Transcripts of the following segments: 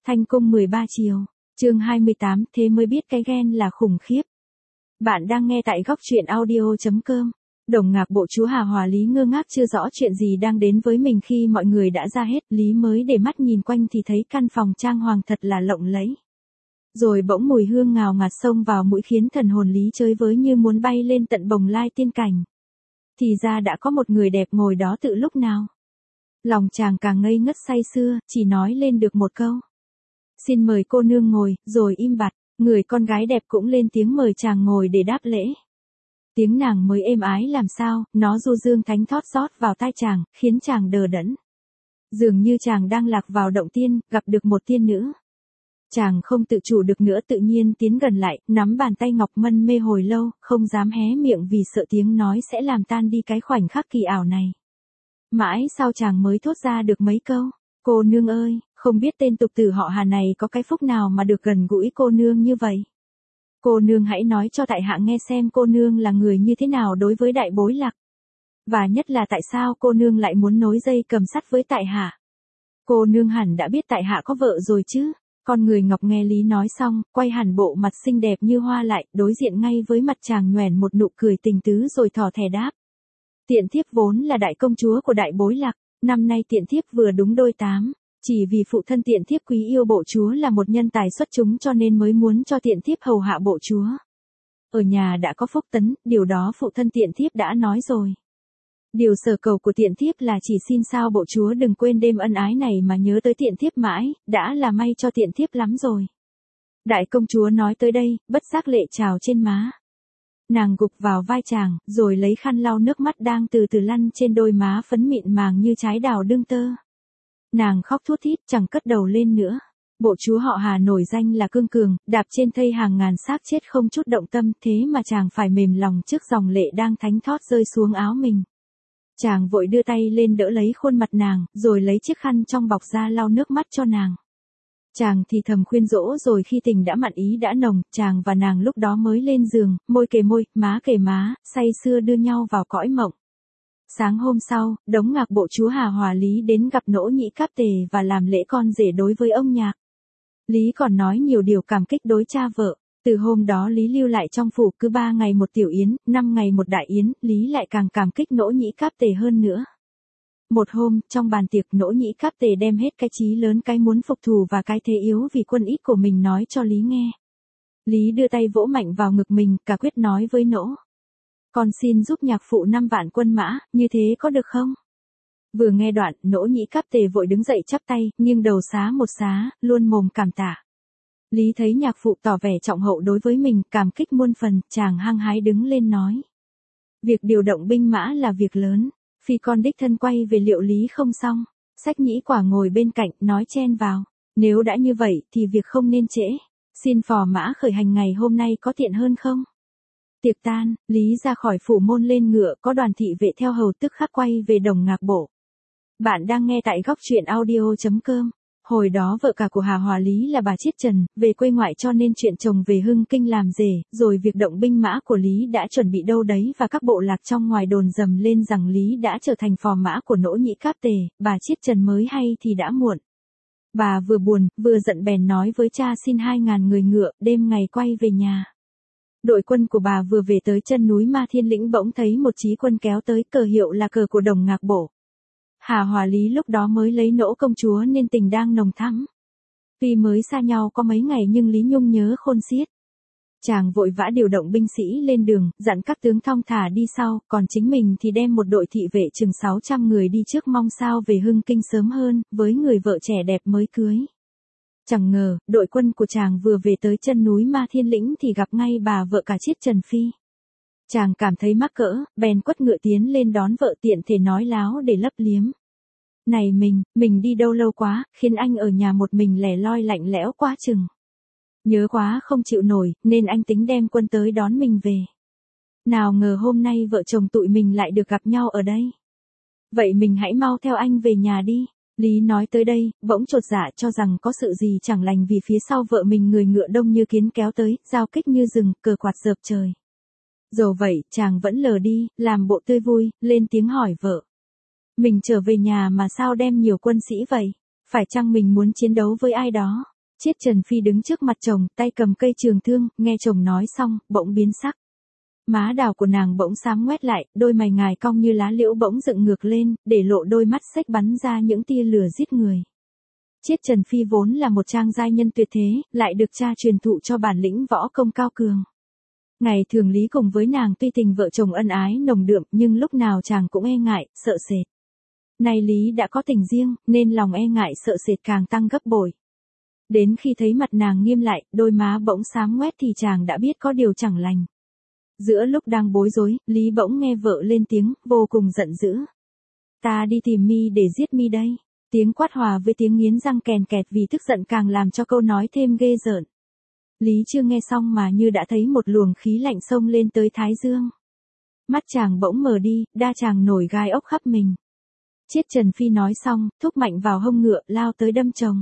Thanh cung 13 chiều, chương 28, thế mới biết cái ghen là khủng khiếp. Bạn đang nghe tại góc truyện audio.com. Đồng Ngạc bộ chúa Hà Hòa Lý ngơ ngác chưa rõ chuyện gì đang đến với mình khi mọi người đã ra hết. Lý mới để mắt nhìn quanh thì thấy căn phòng trang hoàng thật là lộng lẫy. Rồi bỗng mùi hương ngào ngạt xông vào mũi khiến thần hồn Lý chơi với như muốn bay lên tận bồng lai tiên cảnh. Thì ra đã có một người đẹp ngồi đó từ lúc nào. Lòng chàng càng ngây ngất say sưa, chỉ nói lên được một câu. Xin mời cô nương ngồi, rồi im bặt. Người con gái đẹp cũng lên tiếng mời chàng ngồi để đáp lễ. Tiếng nàng mới êm ái làm sao, nó du dương thánh thót rót vào tai chàng, khiến chàng đờ đẫn. Dường như chàng đang lạc vào động tiên, gặp được một tiên nữ. Chàng không tự chủ được nữa tự nhiên tiến gần lại, nắm bàn tay ngọc mân mê hồi lâu, không dám hé miệng vì sợ tiếng nói sẽ làm tan đi cái khoảnh khắc kỳ ảo này. Mãi sau chàng mới thốt ra được mấy câu. Cô nương ơi, không biết tên tục tử họ Hà này có cái phúc nào mà được gần gũi cô nương như vậy. Cô nương hãy nói cho tại hạ nghe xem cô nương là người như thế nào đối với đại bối lạc. Và nhất là tại sao cô nương lại muốn nối dây cầm sắt với tại hạ. Cô nương hẳn đã biết tại hạ có vợ rồi chứ. Con người ngọc nghe Lý nói xong, quay hẳn bộ mặt xinh đẹp như hoa lại, đối diện ngay với mặt chàng nhoẻn một nụ cười tình tứ rồi thỏ thẻ đáp. Tiện thiếp vốn là đại công chúa của đại bối lạc, năm nay tiện thiếp vừa đúng đôi 8, chỉ vì phụ thân tiện thiếp quý yêu bộ chúa là một nhân tài xuất chúng cho nên mới muốn cho tiện thiếp hầu hạ bộ chúa. Ở nhà đã có phúc tấn, điều đó phụ thân tiện thiếp đã nói rồi. Điều sở cầu của tiện thiếp là chỉ xin sao bộ chúa đừng quên đêm ân ái này mà nhớ tới tiện thiếp mãi, đã là may cho tiện thiếp lắm rồi. Đại công chúa nói tới đây, bất giác lệ trào trên má. Nàng gục vào vai chàng, rồi lấy khăn lau nước mắt đang từ từ lăn trên đôi má phấn mịn màng như trái đào đương tơ. Nàng khóc thút thít chẳng cất đầu lên nữa. Bộ chúa họ Hà nổi danh là cương cường, đạp trên thây hàng ngàn xác chết không chút động tâm, thế mà chàng phải mềm lòng trước dòng lệ đang thánh thót rơi xuống áo mình. Chàng vội đưa tay lên đỡ lấy khuôn mặt nàng, rồi lấy chiếc khăn trong bọc ra lau nước mắt cho nàng. Chàng thì thầm khuyên dỗ rồi khi tình đã mặn ý đã nồng, chàng và nàng lúc đó mới lên giường, môi kề môi, má kề má, say sưa đưa nhau vào cõi mộng. Sáng hôm sau, Đống Ngạc bộ chúa Hà Hòa Lý đến gặp Nỗ Nhĩ Cáp Tề và làm lễ con rể đối với ông Nhạc. Lý còn nói nhiều điều cảm kích đối cha vợ. Từ hôm đó Lý lưu lại trong phủ cứ 3 ngày một tiểu yến, 5 ngày một đại yến, Lý lại càng cảm kích Nỗ Nhĩ Cáp Tề hơn nữa. Một hôm, trong bàn tiệc Nỗ Nhĩ Cáp Tề đem hết cái chí lớn cái muốn phục thù và cái thế yếu vì quân ít của mình nói cho Lý nghe. Lý đưa tay vỗ mạnh vào ngực mình, cả quyết nói với Nỗ. Con xin giúp nhạc phụ 5 vạn quân mã, như thế có được không? Vừa nghe đoạn, Nỗ Nhĩ Cáp Tề vội đứng dậy chắp tay, nghiêng đầu xá một xá, luôn mồm cảm tạ. Lý thấy nhạc phụ tỏ vẻ trọng hậu đối với mình, cảm kích muôn phần, chàng hăng hái đứng lên nói. Việc điều động binh mã là việc lớn, phi con đích thân quay về liệu lý không xong. Sách Nhĩ Quả ngồi bên cạnh, nói chen vào. Nếu đã như vậy, thì việc không nên trễ. Xin phò mã khởi hành ngày hôm nay có tiện hơn không? Tiệc tan, Lý ra khỏi phủ môn lên ngựa, có đoàn thị vệ theo hầu tức khắc quay về Đồng Ngạc bộ. Bạn đang nghe tại góc truyện audio.com. Hồi đó vợ cả của Hà Hòa Lý là bà Chiết Trần, về quê ngoại cho nên chuyện chồng về Hưng Kinh làm rể, rồi việc động binh mã của Lý đã chuẩn bị đâu đấy và các bộ lạc trong ngoài đồn dầm lên rằng Lý đã trở thành phò mã của Nỗ Nhĩ Cáp Tề, bà Chiết Trần mới hay thì đã muộn. Bà vừa buồn, vừa giận bèn nói với cha xin 2.000 người ngựa, đêm ngày quay về nhà. Đội quân của bà vừa về tới chân núi Ma Thiên Lĩnh bỗng thấy một chí quân kéo tới, cờ hiệu là cờ của Đồng Ngạc bộ. Hà Hòa Lý lúc đó mới lấy Nỗ công chúa nên tình đang nồng thắm. Tuy mới xa nhau có mấy ngày nhưng Lý Nhung nhớ khôn xiết. Chàng vội vã điều động binh sĩ lên đường, dặn các tướng thong thả đi sau, còn chính mình thì đem một đội thị vệ chừng 600 người đi trước mong sao về Hưng Kinh sớm hơn, với người vợ trẻ đẹp mới cưới. Chẳng ngờ, đội quân của chàng vừa về tới chân núi Ma Thiên Lĩnh thì gặp ngay bà vợ cả Chiết Trần Phi. Chàng cảm thấy mắc cỡ, bèn quất ngựa tiến lên đón vợ tiện thể nói láo để lấp liếm. Này mình đi đâu lâu quá, khiến anh ở nhà một mình lẻ loi lạnh lẽo quá chừng. Nhớ quá không chịu nổi, nên anh tính đem quân tới đón mình về. Nào ngờ hôm nay vợ chồng tụi mình lại được gặp nhau ở đây. Vậy mình hãy mau theo anh về nhà đi. Lý nói tới đây, bỗng chột dạ cho rằng có sự gì chẳng lành vì phía sau vợ mình người ngựa đông như kiến kéo tới, giao kích như rừng, cờ quạt rợp trời. Dầu vậy, chàng vẫn lờ đi, làm bộ tươi vui, lên tiếng hỏi vợ. Mình trở về nhà mà sao đem nhiều quân sĩ vậy? Phải chăng mình muốn chiến đấu với ai đó? Chiết Trần Phi đứng trước mặt chồng, tay cầm cây trường thương, nghe chồng nói xong, bỗng biến sắc. Má đào của nàng bỗng xám ngoét lại, đôi mày ngài cong như lá liễu bỗng dựng ngược lên, để lộ đôi mắt xếch bắn ra những tia lửa giết người. Chiết Trần Phi vốn là một trang giai nhân tuyệt thế, lại được cha truyền thụ cho bản lĩnh võ công cao cường. Ngày thường Lý cùng với nàng tuy tình vợ chồng ân ái nồng đượm nhưng lúc nào chàng cũng e ngại, sợ sệt. Nay Lý đã có tình riêng, nên lòng e ngại sợ sệt càng tăng gấp bội. Đến khi thấy mặt nàng nghiêm lại, đôi má bỗng xám ngoét thì chàng đã biết có điều chẳng lành. Giữa lúc đang bối rối, Lý bỗng nghe vợ lên tiếng, vô cùng giận dữ. Ta đi tìm mi để giết mi đây. Tiếng quát hòa với tiếng nghiến răng kèn kẹt vì tức giận càng làm cho câu nói thêm ghê rợn. Lý chưa nghe xong mà như đã thấy một luồng khí lạnh xông lên tới thái dương. Mắt chàng bỗng mờ đi, đa chàng nổi gai ốc khắp mình. Chiết Trần Phi nói xong, thúc mạnh vào hông ngựa, lao tới đâm chồng.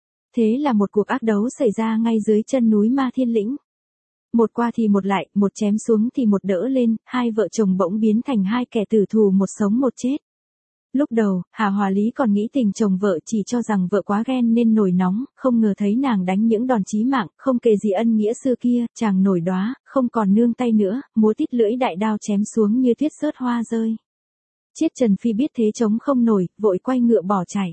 Thế là một cuộc ác đấu xảy ra ngay dưới chân núi Ma Thiên Lĩnh. Một qua thì một lại, một chém xuống thì một đỡ lên, hai vợ chồng bỗng biến thành hai kẻ tử thù một sống một chết. Lúc đầu, Hà Hòa Lý còn nghĩ tình chồng vợ chỉ cho rằng vợ quá ghen nên nổi nóng, không ngờ thấy nàng đánh những đòn chí mạng, không kể gì ân nghĩa xưa kia, chàng nổi đóa, không còn nương tay nữa, múa tít lưỡi đại đao chém xuống như tuyết rớt hoa rơi. Chiết Trần Phi biết thế chống không nổi, vội quay ngựa bỏ chạy.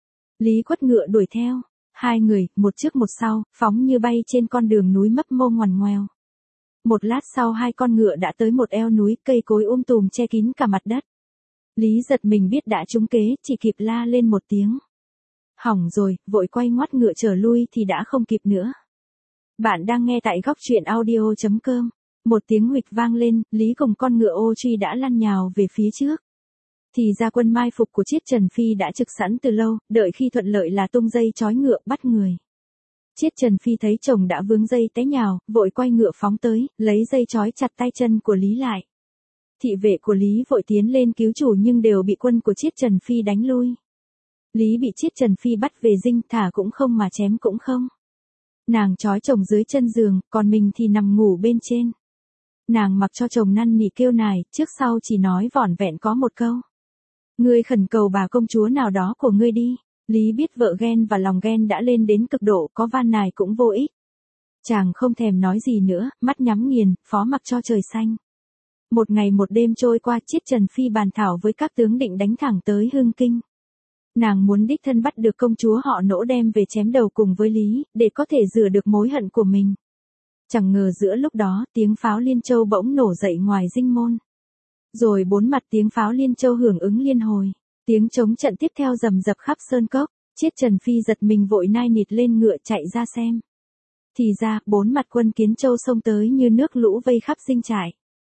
Lý quất ngựa đuổi theo, hai người, một trước một sau, phóng như bay trên con đường núi mấp mô ngoằn ngoèo. Một lát sau hai con ngựa đã tới một eo núi, cây cối tùm che kín cả mặt đất. Lý giật mình biết đã trúng kế, chỉ kịp la lên một tiếng. Hỏng rồi, vội quay ngoắt ngựa trở lui thì đã không kịp nữa. Bạn đang nghe tại góc truyện audio.com. Một tiếng huỵch vang lên, Lý cùng con ngựa ô truy đã lăn nhào về phía trước. Thì ra quân mai phục của Chiết Trần Phi đã trực sẵn từ lâu, đợi khi thuận lợi là tung dây trói ngựa bắt người. Chiết Trần Phi thấy chồng đã vướng dây té nhào, vội quay ngựa phóng tới, lấy dây trói chặt tay chân của Lý lại. Thị vệ của Lý vội tiến lên cứu chủ nhưng đều bị quân của Chiết Trần Phi đánh lui. Lý bị Chiết Trần Phi bắt về dinh, thả cũng không mà chém cũng không. Nàng trói chồng dưới chân giường, còn mình thì nằm ngủ bên trên. Nàng mặc cho chồng năn nỉ kêu nài, trước sau chỉ nói vỏn vẹn có một câu. Ngươi khẩn cầu bà công chúa nào đó của ngươi đi. Lý biết vợ ghen và lòng ghen đã lên đến cực độ, có van nài cũng vô ích. Chàng không thèm nói gì nữa, mắt nhắm nghiền, phó mặc cho trời xanh. Một ngày một đêm trôi qua, Chiết Trần Phi bàn thảo với các tướng định đánh thẳng tới Hưng Kinh. Nàng muốn đích thân bắt được công chúa họ Nỗ đem về chém đầu cùng với Lý, để có thể rửa được mối hận của mình. Chẳng ngờ giữa lúc đó, tiếng pháo Liên Châu bỗng nổ dậy ngoài dinh môn. Rồi bốn mặt tiếng pháo Liên Châu hưởng ứng liên hồi. Tiếng chống trận tiếp theo rầm rập khắp sơn cốc. Chiết Trần Phi giật mình vội nai nịt lên ngựa chạy ra xem. Thì ra, bốn mặt quân Kiến Châu xông tới như nước lũ vây khắp dinh trại.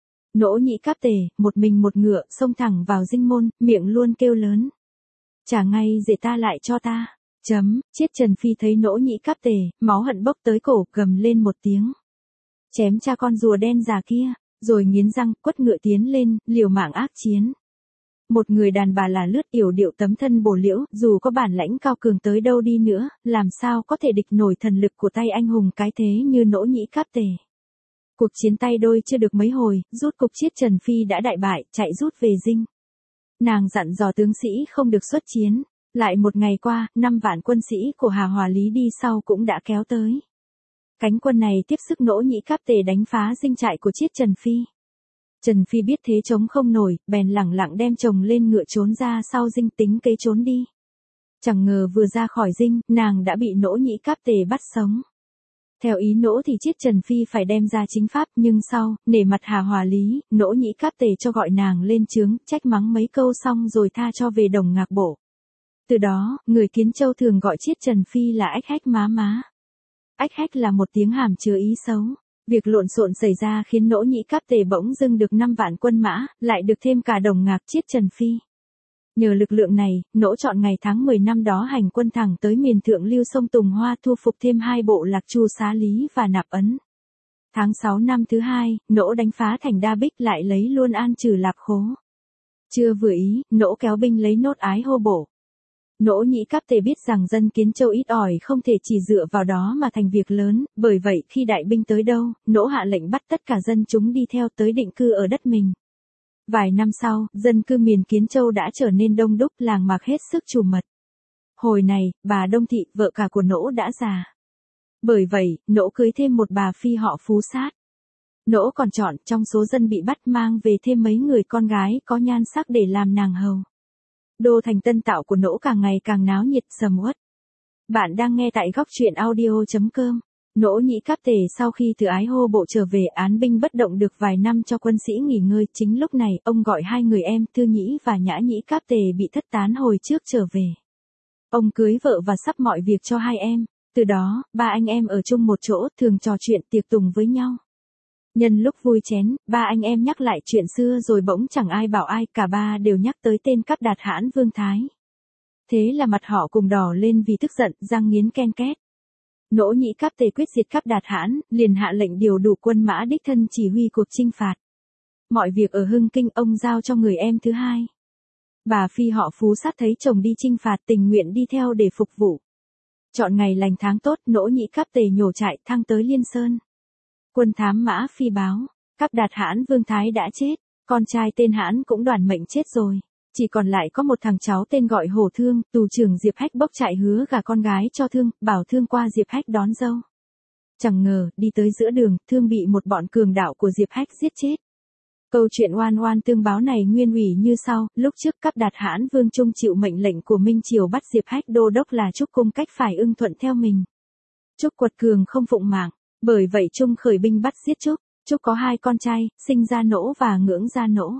Nỗ Nhĩ Cáp Tề, một mình một ngựa, xông thẳng vào dinh môn, miệng luôn kêu lớn. Trả ngay dễ ta lại cho ta. Chiết Trần Phi thấy Nỗ Nhĩ Cáp Tề, máu hận bốc tới cổ, gầm lên một tiếng. Chém cha con rùa đen già kia, rồi nghiến răng, quất ngựa tiến lên, liều mạng ác chiến. Một người đàn bà là lướt yểu điệu tấm thân bổ liễu, dù có bản lãnh cao cường tới đâu đi nữa, làm sao có thể địch nổi thần lực của tay anh hùng cái thế như Nỗ Nhĩ Cáp Tề. Cuộc chiến tay đôi chưa được mấy hồi, rút cục Chiết Trần Phi đã đại bại, chạy rút về dinh. Nàng dặn dò tướng sĩ không được xuất chiến. Lại một ngày qua, 5 vạn quân sĩ của Hà Hòa Lý đi sau cũng đã kéo tới. Cánh quân này tiếp sức Nỗ Nhĩ Cáp Tề đánh phá dinh trại của Chiết Trần Phi. Trần Phi biết thế chống không nổi, bèn lẳng lặng đem chồng lên ngựa trốn ra sau dinh tính kế trốn đi. Chẳng ngờ vừa ra khỏi dinh, nàng đã bị Nỗ Nhĩ Cáp Tề bắt sống. Theo ý Nỗ thì Chiết Trần Phi phải đem ra chính pháp, nhưng sau, nể mặt Hà Hòa Lý, Nỗ Nhĩ Cáp Tề cho gọi nàng lên chướng, trách mắng mấy câu xong rồi tha cho về Đồng Ngạc Bộ. Từ đó, người Kiến Châu thường gọi Chiết Trần Phi là ách hách má má. Ách hách là một tiếng hàm chứa ý xấu. Việc lộn xộn xảy ra khiến Nỗ Nhĩ Cáp Tề bỗng dưng được 5 vạn quân mã, lại được thêm cả Đồng Ngạc Chiết Trần Phi. Nhờ lực lượng này, Nỗ chọn ngày tháng 10 năm đó hành quân thẳng tới miền thượng lưu sông Tùng Hoa thu phục thêm 2 bộ Lạc Chu Xá Lý và Nạp Ấn. Tháng 6 năm thứ 2, Nỗ đánh phá thành Đa Bích lại lấy luôn An Trừ Lạp Khố. Chưa vừa ý, Nỗ kéo binh lấy nốt Ái Hô Bổ. Nỗ Nhĩ Cáp Tề biết rằng dân Kiến Châu ít ỏi không thể chỉ dựa vào đó mà thành việc lớn, bởi vậy khi đại binh tới đâu, Nỗ hạ lệnh bắt tất cả dân chúng đi theo tới định cư ở đất mình. Vài năm sau, dân cư miền Kiến Châu đã trở nên đông đúc, làng mạc hết sức trù mật. Hồi này, bà Đông Thị, vợ cả của Nỗ đã già. Bởi vậy, Nỗ cưới thêm một bà phi họ Phú Sát. Nỗ còn chọn trong số dân bị bắt mang về thêm mấy người con gái có nhan sắc để làm nàng hầu. Đô thành Tân Tạo của Nỗ càng ngày càng náo nhiệt sầm uất. Bạn đang nghe tại góc truyện audio.com. Nỗ Nhĩ Cáp Tề sau khi từ Ái Hô Bộ trở về án binh bất động được vài năm cho quân sĩ nghỉ ngơi, chính lúc này ông gọi hai người em Thư Nhĩ và Nhã Nhĩ Cáp Tề bị thất tán hồi trước trở về. Ông cưới vợ và sắp mọi việc cho hai em, từ đó, ba anh em ở chung một chỗ, thường trò chuyện tiệc tùng với nhau. Nhân lúc vui chén, ba anh em nhắc lại chuyện xưa rồi bỗng chẳng ai bảo ai, cả ba đều nhắc tới tên Cáp Đạt Hãn Vương Thái. Thế là mặt họ cùng đỏ lên vì tức giận, răng nghiến ken két. Nỗ Nhĩ Cáp Tề quyết diệt Cáp Đạt Hãn, liền hạ lệnh điều đủ quân mã đích thân chỉ huy cuộc chinh phạt. Mọi việc ở Hưng Kinh ông giao cho người em thứ hai. Bà phi họ Phú Sát thấy chồng đi chinh phạt tình nguyện đi theo để phục vụ. Chọn ngày lành tháng tốt, Nỗ Nhĩ Cáp Tề nhổ trại thăng tới Liên Sơn. Quân thám mã phi báo, Cáp Đạt Hãn Vương Thái đã chết, con trai tên Hãn cũng đoản mệnh chết rồi. Chỉ còn lại có một thằng cháu tên gọi Hổ Thương, tù trưởng Diệp Hách bốc trại hứa gả con gái cho Thương, bảo Thương qua Diệp Hách đón dâu. Chẳng ngờ, đi tới giữa đường, Thương bị một bọn cường đạo của Diệp Hách giết chết. Câu chuyện oan oan tương báo này nguyên ủy như sau, lúc trước Cáp Đạt Hãn Vương Trung chịu mệnh lệnh của Minh Triều bắt Diệp Hách đô đốc là Trúc Cung Cách phải ưng thuận theo mình. Trúc quật cường không phụng mạng, bởi vậy Trung khởi binh bắt giết Trúc. Trúc có hai con trai, Sinh Gia Nỗ và Ngưỡng Gia Nỗ.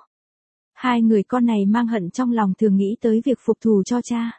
Hai người con này mang hận trong lòng thường nghĩ tới việc phục thù cho cha.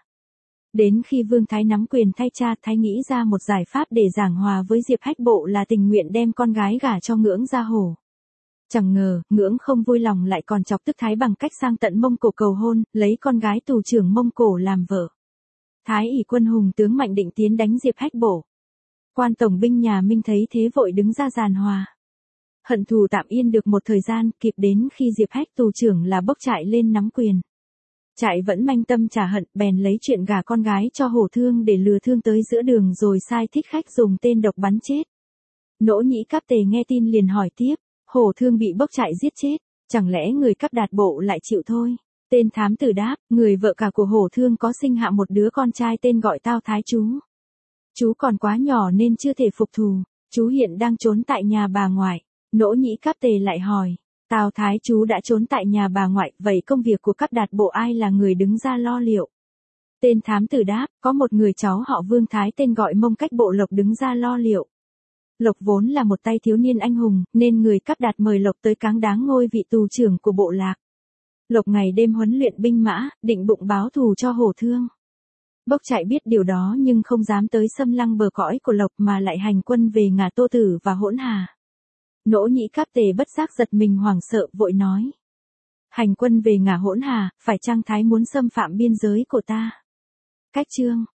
Đến khi Vương Thái nắm quyền thay cha, Thái nghĩ ra một giải pháp để giảng hòa với Diệp Hách Bộ là tình nguyện đem con gái gả cho Ngưỡng Gia Hổ. Chẳng ngờ, Ngưỡng không vui lòng lại còn chọc tức Thái bằng cách sang tận Mông Cổ cầu hôn, lấy con gái tù trưởng Mông Cổ làm vợ. Thái ỷ quân hùng tướng mạnh định tiến đánh Diệp Hách Bộ. Quan tổng binh nhà Minh thấy thế vội đứng ra giàn hòa. Hận thù tạm yên được một thời gian, kịp đến khi Diệp Hách tù trưởng là bốc trại lên nắm quyền. Trại vẫn manh tâm trả hận, bèn lấy chuyện gả con gái cho Hổ Thương để lừa Thương tới giữa đường rồi sai thích khách dùng tên độc bắn chết. Nỗ Nhĩ Cáp Tề nghe tin liền hỏi tiếp, Hổ Thương bị bốc trại giết chết, chẳng lẽ người Cáp Đạt Bộ lại chịu thôi? Tên thám tử đáp, người vợ cả của Hổ Thương có sinh hạ một đứa con trai tên gọi Tao Thái Chú. Chú còn quá nhỏ nên chưa thể phục thù, chú hiện đang trốn tại nhà bà ngoại. Nỗ Nhĩ Cáp Tề lại hỏi, Tào Thái Chú đã trốn tại nhà bà ngoại, vậy công việc của Cáp Đạt Bộ ai là người đứng ra lo liệu? Tên thám tử đáp, có một người cháu họ Vương Thái tên gọi Mông Cách Bộ Lộc đứng ra lo liệu. Lộc vốn là một tay thiếu niên anh hùng, nên người Cáp Đạt mời Lộc tới cáng đáng ngôi vị tù trưởng của bộ lạc. Lộc ngày đêm huấn luyện binh mã, định bụng báo thù cho Hổ Thương. Bốc trại biết điều đó nhưng không dám tới xâm lăng bờ cõi của Lộc mà lại hành quân về Ngà Tô Tử và Hỗn Hà. Nỗ Nhĩ Cáp Tề bất giác giật mình hoảng sợ vội nói. Hành quân về Ngà Hỗn Hà, phải chăng Thái muốn xâm phạm biên giới của ta? Cách chương